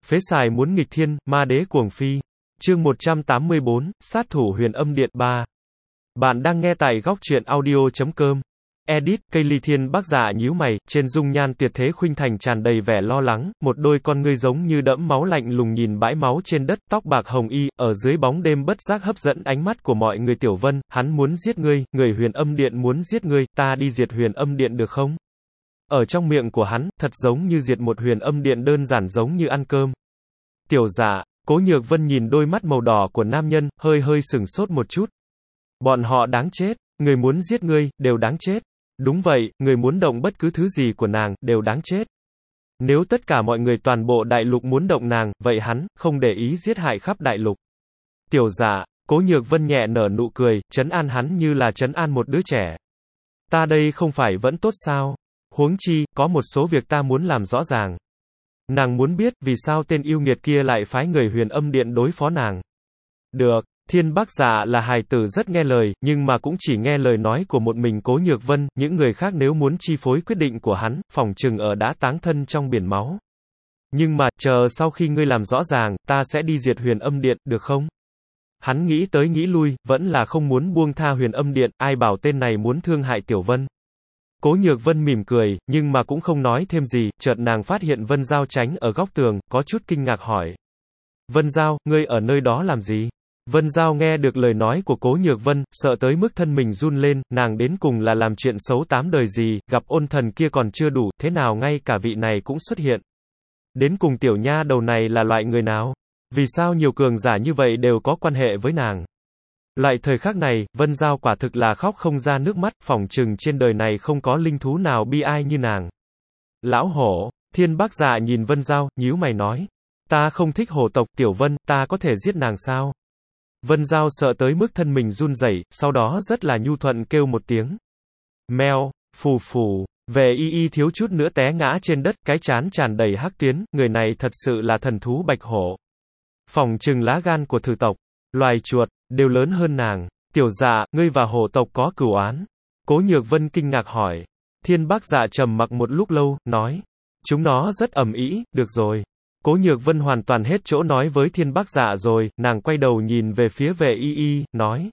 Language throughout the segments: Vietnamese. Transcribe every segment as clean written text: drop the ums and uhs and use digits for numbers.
Phế xài muốn nghịch thiên, ma đế cuồng phi. Chương 184, sát thủ Huyền Âm Điện 3. Bạn đang nghe tại góc truyện audio.com. Edit, cây ly thiên bác giả nhíu mày, trên dung nhan tuyệt thế khuynh thành tràn đầy vẻ lo lắng, một đôi con ngươi giống như đẫm máu lạnh lùng nhìn bãi máu trên đất, tóc bạc hồng y, ở dưới bóng đêm bất giác hấp dẫn ánh mắt của mọi người. Tiểu Vân, hắn muốn giết ngươi, người Huyền Âm Điện muốn giết ngươi, ta đi diệt Huyền Âm Điện được không? Ở trong miệng của hắn, thật giống như diệt một Huyền Âm Điện đơn giản giống như ăn cơm. Tiểu dạ, Cố Nhược Vân nhìn đôi mắt màu đỏ của nam nhân, hơi sửng sốt một chút. Bọn họ đáng chết, người muốn giết ngươi, đều đáng chết. Đúng vậy, người muốn động bất cứ thứ gì của nàng, đều đáng chết. Nếu tất cả mọi người toàn bộ đại lục muốn động nàng, vậy hắn, không để ý giết hại khắp đại lục. Tiểu dạ, Cố Nhược Vân nhẹ nở nụ cười, trấn an hắn như là trấn an một đứa trẻ. Ta đây không phải vẫn tốt sao? Huống chi, có một số việc ta muốn làm rõ ràng. Nàng muốn biết, vì sao tên yêu nghiệt kia lại phái người Huyền Âm Điện đối phó nàng. Được, Thiên Bác Dạ là hài tử rất nghe lời, nhưng mà cũng chỉ nghe lời nói của một mình Cố Nhược Vân, những người khác nếu muốn chi phối quyết định của hắn, phỏng chừng ở đã táng thân trong biển máu. Nhưng mà, chờ sau khi ngươi làm rõ ràng, ta sẽ đi diệt Huyền Âm Điện, được không? Hắn nghĩ tới nghĩ lui, vẫn là không muốn buông tha Huyền Âm Điện, ai bảo tên này muốn thương hại Tiểu Vân. Cố Nhược Vân mỉm cười, nhưng mà cũng không nói thêm gì, chợt nàng phát hiện Vân Giao tránh ở góc tường, có chút kinh ngạc hỏi. Vân Giao, ngươi ở nơi đó làm gì? Vân Giao nghe được lời nói của Cố Nhược Vân, sợ tới mức thân mình run lên, nàng đến cùng là làm chuyện xấu 8 đời gì, gặp ôn thần kia còn chưa đủ, thế nào ngay cả vị này cũng xuất hiện. Đến cùng tiểu nha đầu này là loại người nào? Vì sao nhiều cường giả như vậy đều có quan hệ với nàng? Loại thời khắc này, Vân Giao quả thực là khóc không ra nước mắt, phỏng chừng trên đời này không có linh thú nào bi ai như nàng. Lão hổ, Thiên Bác Dạ nhìn Vân Giao, nhíu mày nói. Ta không thích hổ tộc, Tiểu Vân, ta có thể giết nàng sao? Vân Giao sợ tới mức thân mình run rẩy, sau đó rất là nhu thuận kêu một tiếng. Meo, phù phù, về y thiếu chút nữa té ngã trên đất, cái trán tràn đầy hắc tuyến, người này thật sự là thần thú bạch hổ. Phỏng chừng lá gan của thử tộc, loài chuột, đều lớn hơn nàng. Tiểu dạ, ngươi và hổ tộc có cửu oán? Cố Nhược Vân kinh ngạc hỏi. Thiên Bác Dạ trầm mặc một lúc lâu, nói. Chúng nó rất ầm ĩ, được rồi. Cố Nhược Vân hoàn toàn hết chỗ nói với Thiên Bác Dạ rồi, nàng quay đầu nhìn về phía Vệ Y, nói.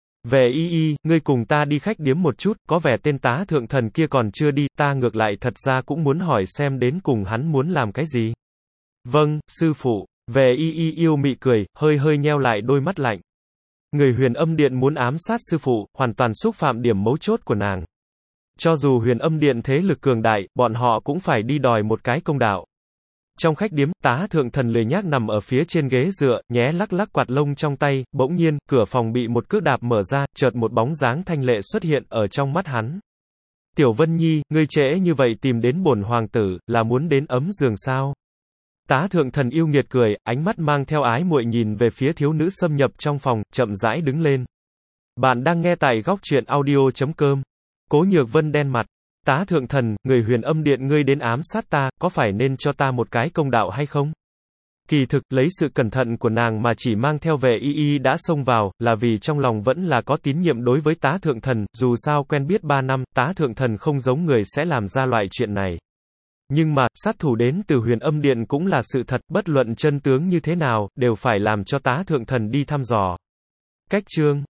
Vệ Y, ngươi cùng ta đi khách điếm một chút, có vẻ tên tá thượng thần kia còn chưa đi, ta ngược lại thật ra cũng muốn hỏi xem đến cùng hắn muốn làm cái gì. Vâng, sư phụ. Vệ Y yêu mị cười, hơi nheo lại đôi mắt lạnh. Người Huyền Âm Điện muốn ám sát sư phụ, hoàn toàn xúc phạm điểm mấu chốt của nàng. Cho dù Huyền Âm Điện thế lực cường đại, bọn họ cũng phải đi đòi một cái công đạo. Trong khách điếm, tá thượng thần lười nhác nằm ở phía trên ghế dựa, nhé lắc quạt lông trong tay, bỗng nhiên, cửa phòng bị một cước đạp mở ra, chợt một bóng dáng thanh lệ xuất hiện ở trong mắt hắn. Tiểu Vân Nhi, ngươi trễ như vậy tìm đến bổn hoàng tử, là muốn đến ấm giường sao? Tá thượng thần yêu nghiệt cười, ánh mắt mang theo ái muội nhìn về phía thiếu nữ xâm nhập trong phòng, chậm rãi đứng lên. Bạn đang nghe tại góc truyện audio.com. Cố Nhược Vân đen mặt. Tá thượng thần, người Huyền Âm Điện ngươi đến ám sát ta, có phải nên cho ta một cái công đạo hay không? Kỳ thực, lấy sự cẩn thận của nàng mà chỉ mang theo Vệ Y đã xông vào, là vì trong lòng vẫn là có tín nhiệm đối với tá thượng thần, dù sao quen biết 3 năm, tá thượng thần không giống người sẽ làm ra loại chuyện này. Nhưng mà, sát thủ đến từ Huyền Âm Điện cũng là sự thật, bất luận chân tướng như thế nào, đều phải làm cho tá thượng thần đi thăm dò. Cách chương